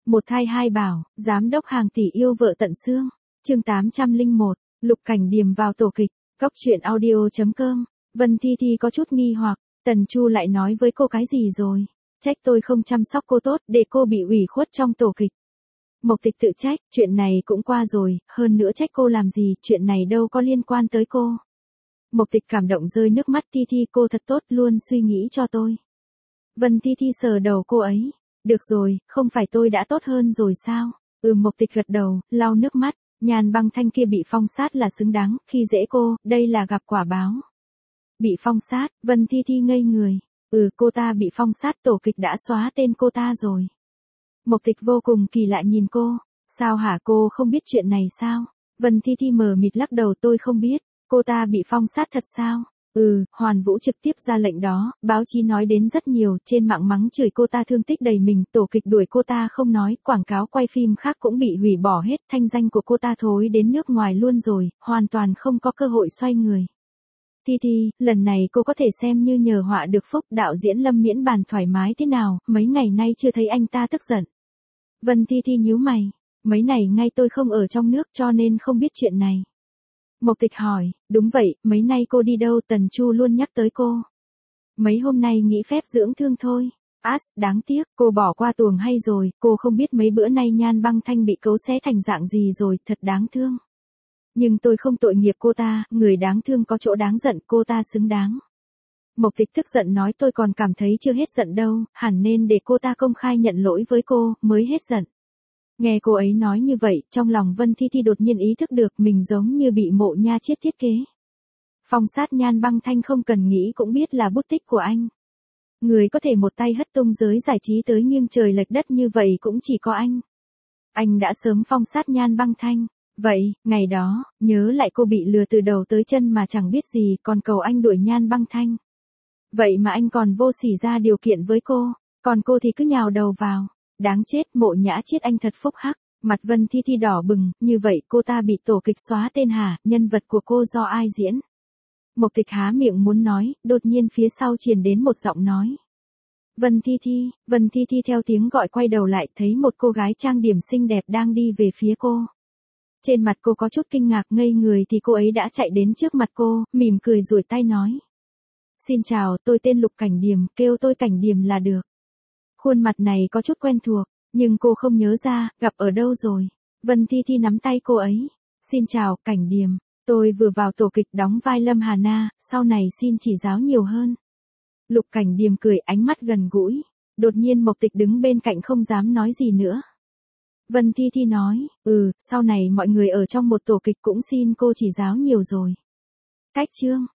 Một thai hai bảo, giám đốc hàng tỷ yêu vợ tận xương. Chương 801, Lục Cảnh Điềm vào tổ kịch. Góc truyện audio.com. Vân Thi Thi có chút nghi hoặc, Tần Chu lại nói với cô cái gì rồi? Trách tôi không chăm sóc cô tốt để cô bị ủy khuất trong tổ kịch. Mộc Tịch tự trách, chuyện này cũng qua rồi, hơn nữa trách cô làm gì, chuyện này đâu có liên quan tới cô. Mộc Tịch cảm động rơi nước mắt. Thi Thi cô thật tốt, luôn suy nghĩ cho tôi. Vân Thi Thi sờ đầu cô ấy. Được rồi, không phải tôi đã tốt hơn rồi sao? Mộc Tịch gật đầu, lau nước mắt. Nhan Băng Thanh kia bị phong sát là xứng đáng, khi dễ cô, đây là gặp quả báo. Bị phong sát, Vân Thi Thi ngây người. Cô ta bị phong sát, tổ kịch đã xóa tên cô ta rồi. Mộc Tịch vô cùng kỳ lạ nhìn cô. Sao hả, cô không biết chuyện này sao? Vân Thi Thi mờ mịt lắc đầu, tôi không biết. Cô ta bị phong sát thật sao? Hoàn Vũ trực tiếp ra lệnh đó, báo chí nói đến rất nhiều, trên mạng mắng chửi cô ta thương tích đầy mình, tổ kịch đuổi cô ta không nói, quảng cáo quay phim khác cũng bị hủy bỏ hết, thanh danh của cô ta thối đến nước ngoài luôn rồi, hoàn toàn không có cơ hội xoay người. Thi Thi, lần này cô có thể xem như nhờ họa được phúc, đạo diễn Lâm Miễn bàn thoải mái thế nào, mấy ngày nay chưa thấy anh ta tức giận. Vân Thi Thi nhíu mày, mấy ngày ngay tôi không ở trong nước cho nên không biết chuyện này. Mộc Tịch hỏi, đúng vậy, mấy nay cô đi đâu? Tần Chu luôn nhắc tới cô. Mấy hôm nay nghỉ phép dưỡng thương thôi. Đáng tiếc, cô bỏ qua tuồng hay rồi, cô không biết mấy bữa nay Nhan Băng Thanh bị cấu xé thành dạng gì rồi, thật đáng thương. Nhưng tôi không tội nghiệp cô ta, người đáng thương có chỗ đáng giận, cô ta xứng đáng. Mộc Tịch tức giận nói, tôi còn cảm thấy chưa hết giận đâu, hẳn nên để cô ta công khai nhận lỗi với cô, mới hết giận. Nghe cô ấy nói như vậy, trong lòng Vân Thi Thi đột nhiên ý thức được mình giống như bị Mộ Nha Chiết thiết kế. Phong sát Nhan Băng Thanh không cần nghĩ cũng biết là bút tích của anh. Người có thể một tay hất tung giới giải trí tới nghiêng trời lệch đất như vậy cũng chỉ có anh. Anh đã sớm phong sát Nhan Băng Thanh. Vậy, ngày đó, nhớ lại cô bị lừa từ đầu tới chân mà chẳng biết gì, còn cầu anh đuổi Nhan Băng Thanh. Vậy mà anh còn vô sỉ ra điều kiện với cô, còn cô thì cứ nhào đầu vào. Đáng chết, Mộ Nhã Chiết anh thật phúc hắc. Mặt Vân Thi Thi đỏ bừng, như vậy cô ta bị tổ kịch xóa tên hả, nhân vật của cô do ai diễn? Mộc Tịch há miệng muốn nói, đột nhiên phía sau truyền đến một giọng nói. Vân Thi Thi theo tiếng gọi quay đầu lại, thấy một cô gái trang điểm xinh đẹp đang đi về phía cô. Trên mặt cô có chút kinh ngạc, ngây người thì cô ấy đã chạy đến trước mặt cô, mỉm cười duỗi tay nói. Xin chào, tôi tên Lục Cảnh Điềm, kêu tôi Cảnh Điềm là được. Khuôn mặt này có chút quen thuộc, nhưng cô không nhớ ra, gặp ở đâu rồi. Vân Thi Thi nắm tay cô ấy. Xin chào, Cảnh Điềm. Tôi vừa vào tổ kịch đóng vai Lâm Hà Na, sau này xin chỉ giáo nhiều hơn. Lục Cảnh Điềm cười, ánh mắt gần gũi. Đột nhiên Mộc Tịch đứng bên cạnh không dám nói gì nữa. Vân Thi Thi nói, sau này mọi người ở trong một tổ kịch cũng xin cô chỉ giáo nhiều rồi. Cách chương.